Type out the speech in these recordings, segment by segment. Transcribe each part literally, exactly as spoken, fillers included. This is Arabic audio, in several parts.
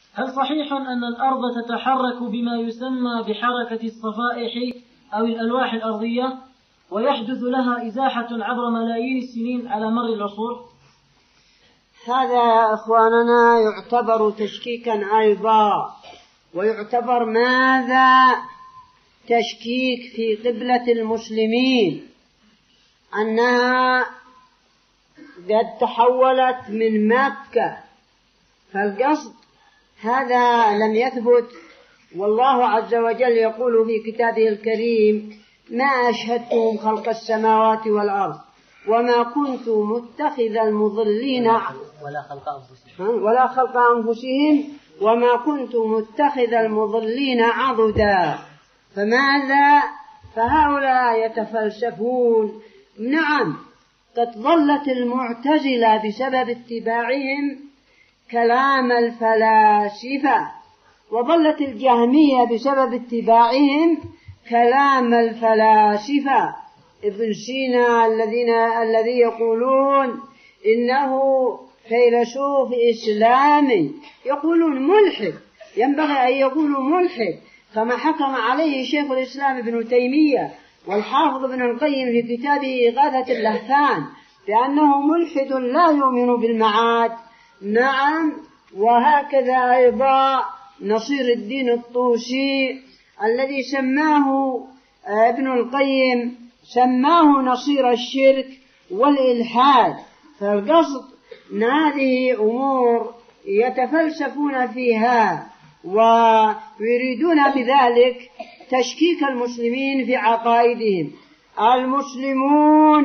هل صحيح أن الأرض تتحرك بما يسمى بحركة الصفائح أو الألواح الأرضية ويحدث لها إزاحة عبر ملايين السنين على مر العصور؟ هذا يا أخواننا يعتبر تشكيكا أيضا، ويعتبر ماذا تشكيك في قبلة المسلمين، أنها قد تحولت من مكة. فالقصد هذا لم يثبت، والله عز وجل يقول في كتابه الكريم: ما أشهدتهم خلق السماوات والأرض وما كنت متخذ المضلين ولا خلق أنفسهم ولا خلق أنفسهم وما كنت متخذ المضلين عضدا. فماذا؟ فهؤلاء يتفلسفون. نعم، قد ضلت المعتزلة بسبب اتباعهم كلام الفلاسفة، وضلت الجهمية بسبب اتباعهم كلام الفلاسفة. ابن سينا الذين الذي يقولون إنه فيلسوف إسلامي، يقولون ملحد، ينبغي أن يقولوا ملحد كما حكم عليه شيخ الإسلام ابن تيمية والحافظ ابن القيم في كتابه إغاثة اللهفان بأنه ملحد لا يؤمن بالمعاد. نعم، وهكذا أيضا نصير الدين الطوسي الذي سماه ابن القيم سماه نصير الشرك والإلحاد. فالقصد أن هذه أمور يتفلسفون فيها ويريدون بذلك تشكيك المسلمين في عقائدهم. المسلمون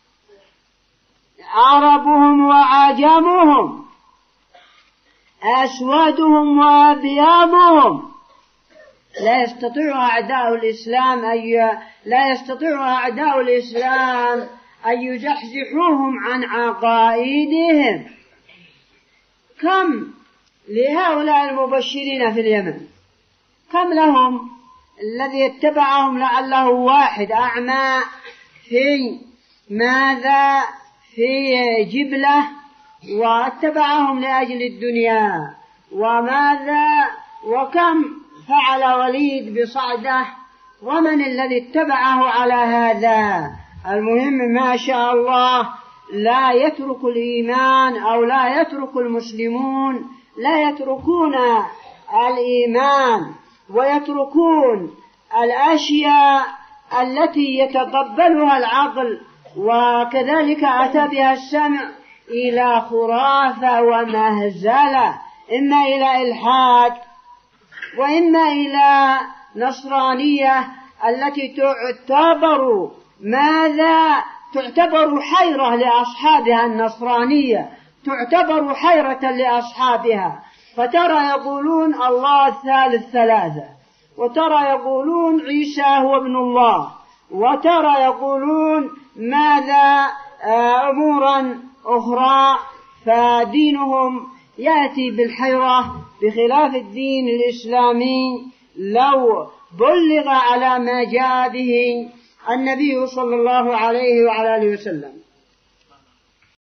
عربهم وعجمهم، أسودهم وأبيضهم، لا يستطيع أعداء الإسلام أن لا يستطيع أعداء الإسلام أن يزحزحوهم عن عقائدهم. كم لهؤلاء المبشرين في اليمن، كم لهم الذي اتبعهم لعله واحد أعمى في ماذا في جبلة واتبعهم لأجل الدنيا، وماذا وكم فعل وليد بصعده، ومن الذي اتبعه على هذا. المهم ما شاء الله لا يترك الإيمان أو لا يترك المسلمون لا يتركون الإيمان ويتركون الأشياء التي يتقبلها العقل وكذلك أتى بها السمع إلى خرافة ومهزلة، إما إلى إلحاد وإما إلى نصرانية التي تعتبر ماذا تعتبر حيرة لأصحابها. النصرانية تعتبر حيرة لأصحابها، فترى يقولون الله الثالث ثلاثة، وترى يقولون عيسى هو ابن الله، وترى يقولون ماذا أمورا أخرى. فدينهم يأتي بالحيرة بخلاف الدين الإسلامي لو بلغ على ما جاء به النبي صلى الله عليه وعلى آله وسلم.